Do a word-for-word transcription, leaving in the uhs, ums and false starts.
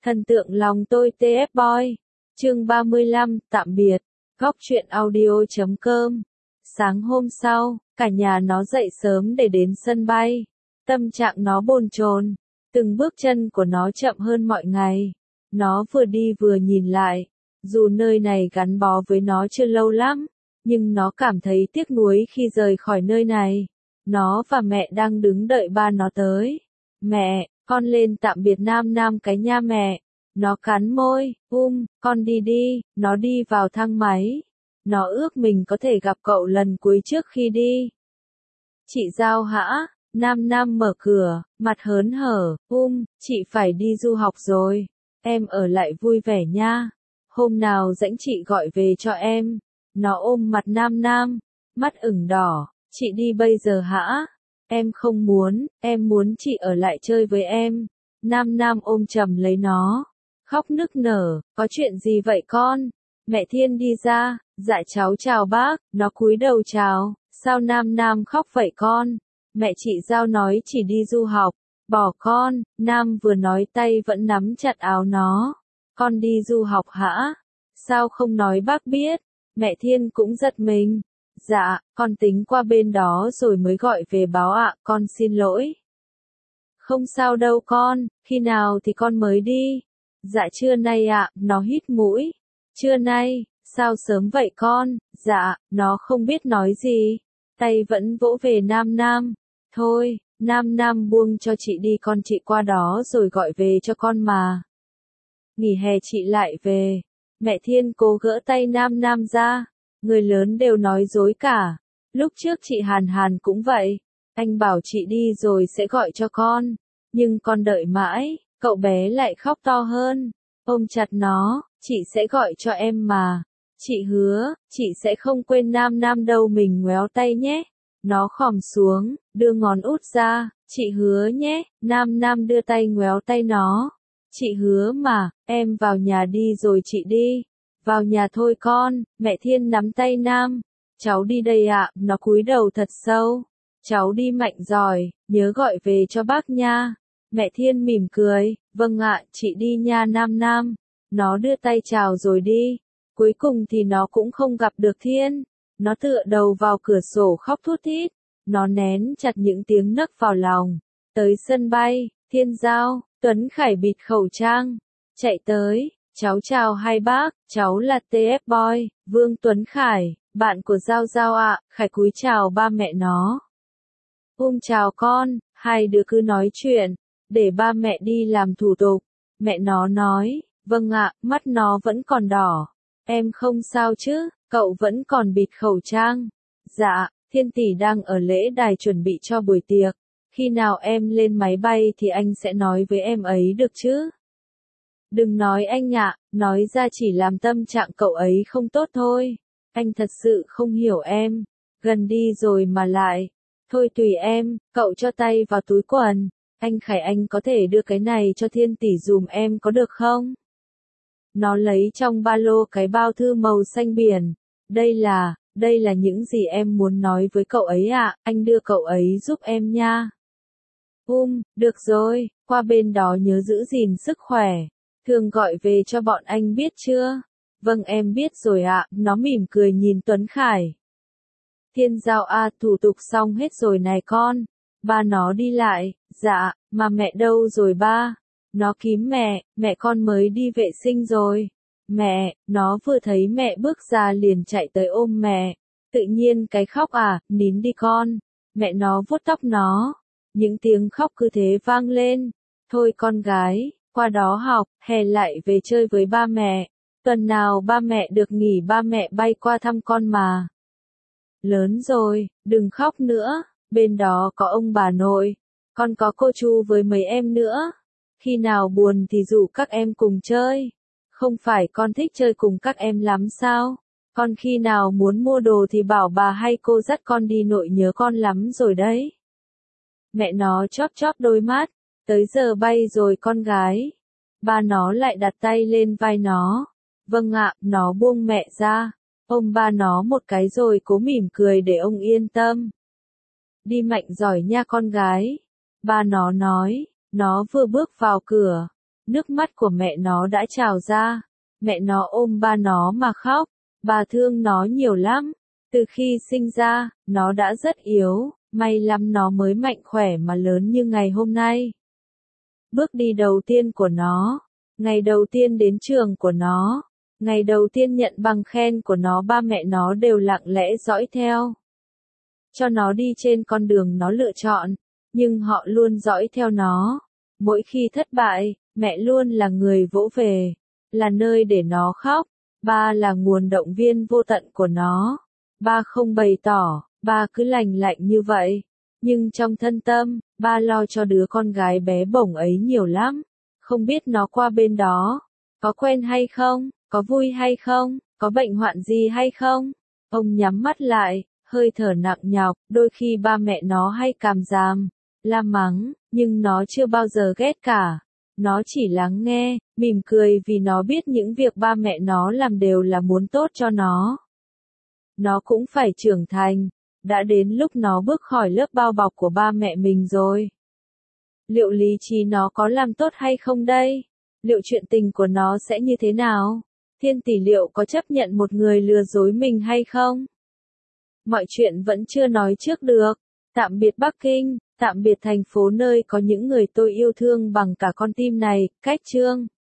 Thần tượng lòng tôi tê ép Boy. Chương ba mươi lăm, tạm biệt. Góc truyện audio chấm com. Sáng hôm sau, cả nhà nó dậy sớm để đến sân bay. Tâm trạng nó bồn chồn, từng bước chân của nó chậm hơn mọi ngày. Nó vừa đi vừa nhìn lại, dù nơi này gắn bó với nó chưa lâu lắm, nhưng nó cảm thấy tiếc nuối khi rời khỏi nơi này. Nó và mẹ đang đứng đợi ba nó tới. Mẹ, con lên tạm biệt Nam Nam cái nha mẹ. Nó cắn môi, um, con đi đi, nó đi vào thang máy. Nó ước mình có thể gặp cậu lần cuối trước khi đi. Chị Giao hả? Nam Nam mở cửa, mặt hớn hở, um, chị phải đi du học rồi. Em ở lại vui vẻ nha. Hôm nào rảnh chị gọi về cho em. Nó ôm mặt Nam Nam, mắt ửng đỏ, chị đi bây giờ hả? Em không muốn, em muốn chị ở lại chơi với em. Nam Nam ôm chầm lấy nó, khóc nức nở, có chuyện gì vậy con? Mẹ Thiên đi ra, dạ cháu chào bác, nó cúi đầu chào, sao Nam Nam khóc vậy con? Mẹ chị Giao nói chỉ đi du học, bỏ con, Nam vừa nói tay vẫn nắm chặt áo nó. Con đi du học hả? Sao không nói bác biết? Mẹ Thiên cũng giật mình. Dạ, con tính qua bên đó rồi mới gọi về báo ạ, con xin lỗi. Không sao đâu con, khi nào thì con mới đi? Dạ trưa nay ạ, nó hít mũi. Trưa nay, sao sớm vậy con? Dạ, nó không biết nói gì. Tay vẫn vỗ về Nam Nam. Thôi, Nam Nam buông cho chị đi, con chị qua đó rồi gọi về cho con mà. Nghỉ hè chị lại về. Mẹ Thiên cố gỡ tay Nam Nam ra. Người lớn đều nói dối cả. Lúc trước chị Hàn Hàn cũng vậy. Anh bảo chị đi rồi sẽ gọi cho con. Nhưng con đợi mãi, cậu bé lại khóc to hơn. Ôm chặt nó, chị sẽ gọi cho em mà. Chị hứa, chị sẽ không quên Nam Nam đâu, mình ngoéo tay nhé. Nó khom xuống, đưa ngón út ra. Chị hứa nhé. Nam Nam đưa tay ngoéo tay nó. Chị hứa mà, em vào nhà đi rồi chị đi. Vào nhà thôi con. Mẹ Thiên nắm tay Nam. Cháu đi đây ạ. Nó cúi đầu thật sâu. Cháu đi mạnh giỏi, nhớ gọi về cho bác nha. Mẹ Thiên mỉm cười. Vâng ạ, chị đi nha Nam Nam. Nó đưa tay chào rồi đi. Cuối cùng thì nó cũng không gặp được Thiên. Nó tựa đầu vào cửa sổ khóc thút thít. Nó nén chặt những tiếng nấc vào lòng. Tới sân bay, Thiên Giao, Tuấn Khải bịt khẩu trang. Chạy tới. Cháu chào hai bác, cháu là tê ép Boy, Vương Tuấn Khải, bạn của Giao Giao ạ. Khải cúi chào ba mẹ nó. Um chào con, hai đứa cứ nói chuyện, để ba mẹ đi làm thủ tục. Mẹ nó nói, vâng ạ, mắt nó vẫn còn đỏ. Em không sao chứ, cậu vẫn còn bịt khẩu trang. Dạ, Thiên tỷ đang ở lễ đài chuẩn bị cho buổi tiệc. Khi nào em lên máy bay thì anh sẽ nói với em ấy được chứ? Đừng nói anh ạ, nói ra chỉ làm tâm trạng cậu ấy không tốt thôi. Anh thật sự không hiểu em. Gần đi rồi mà lại. Thôi tùy em, cậu cho tay vào túi quần. Anh Khải, anh có thể đưa cái này cho Thiên tỷ dùm em có được không? Nó lấy trong ba lô cái bao thư màu xanh biển. Đây là, đây là những gì em muốn nói với cậu ấy ạ, anh đưa cậu ấy giúp em nha. Um, được rồi, qua bên đó nhớ giữ gìn sức khỏe. Thường gọi về cho bọn anh biết chưa? Vâng em biết rồi ạ, nó mỉm cười nhìn Tuấn Khải. Thiên Giao a, thủ tục xong hết rồi này con. Ba nó đi lại, dạ, mà mẹ đâu rồi ba? Nó kím mẹ, mẹ con mới đi vệ sinh rồi. Mẹ, nó vừa thấy mẹ bước ra liền chạy tới ôm mẹ. Tự nhiên cái khóc à, nín đi con. Mẹ nó vuốt tóc nó. Những tiếng khóc cứ thế vang lên. Thôi con gái, qua đó học, hè lại về chơi với ba mẹ. Tuần nào ba mẹ được nghỉ ba mẹ bay qua thăm con mà. Lớn rồi, đừng khóc nữa, bên đó có ông bà nội, con có cô chú với mấy em nữa. Khi nào buồn thì rủ các em cùng chơi. Không phải con thích chơi cùng các em lắm sao? Con khi nào muốn mua đồ thì bảo bà hay cô dắt con đi, nội nhớ con lắm rồi đấy. Mẹ nó chóp chóp đôi mắt. Tới giờ bay rồi con gái. Ba nó lại đặt tay lên vai nó. Vâng ạ, nó buông mẹ ra. Ôm ba nó một cái rồi cố mỉm cười để ông yên tâm. Đi mạnh giỏi nha con gái. Ba nó nói. Nó vừa bước vào cửa. Nước mắt của mẹ nó đã trào ra. Mẹ nó ôm ba nó mà khóc. Bà thương nó nhiều lắm. Từ khi sinh ra, nó đã rất yếu, may lắm nó mới mạnh khỏe mà lớn như ngày hôm nay. Bước đi đầu tiên của nó, ngày đầu tiên đến trường của nó, ngày đầu tiên nhận bằng khen của nó, ba mẹ nó đều lặng lẽ dõi theo. Cho nó đi trên con đường nó lựa chọn, nhưng họ luôn dõi theo nó. Mỗi khi thất bại, mẹ luôn là người vỗ về, là nơi để nó khóc. Ba là nguồn động viên vô tận của nó. Ba không bày tỏ, ba cứ lành lạnh như vậy. Nhưng trong thân tâm, ba lo cho đứa con gái bé bỏng ấy nhiều lắm. Không biết nó qua bên đó, có quen hay không, có vui hay không, có bệnh hoạn gì hay không. Ông nhắm mắt lại, hơi thở nặng nhọc, đôi khi ba mẹ nó hay càm ràm, la mắng, nhưng nó chưa bao giờ ghét cả. Nó chỉ lắng nghe, mỉm cười vì nó biết những việc ba mẹ nó làm đều là muốn tốt cho nó. Nó cũng phải trưởng thành, đã đến lúc nó bước khỏi lớp bao bọc của ba mẹ mình rồi. Liệu lý trí nó có làm tốt hay không đây? Liệu chuyện tình của nó sẽ như thế nào? Thiên tỷ liệu có chấp nhận một người lừa dối mình hay không? Mọi chuyện vẫn chưa nói trước được. Tạm biệt Bắc Kinh, tạm biệt thành phố nơi có những người tôi yêu thương bằng cả con tim này. Cách chương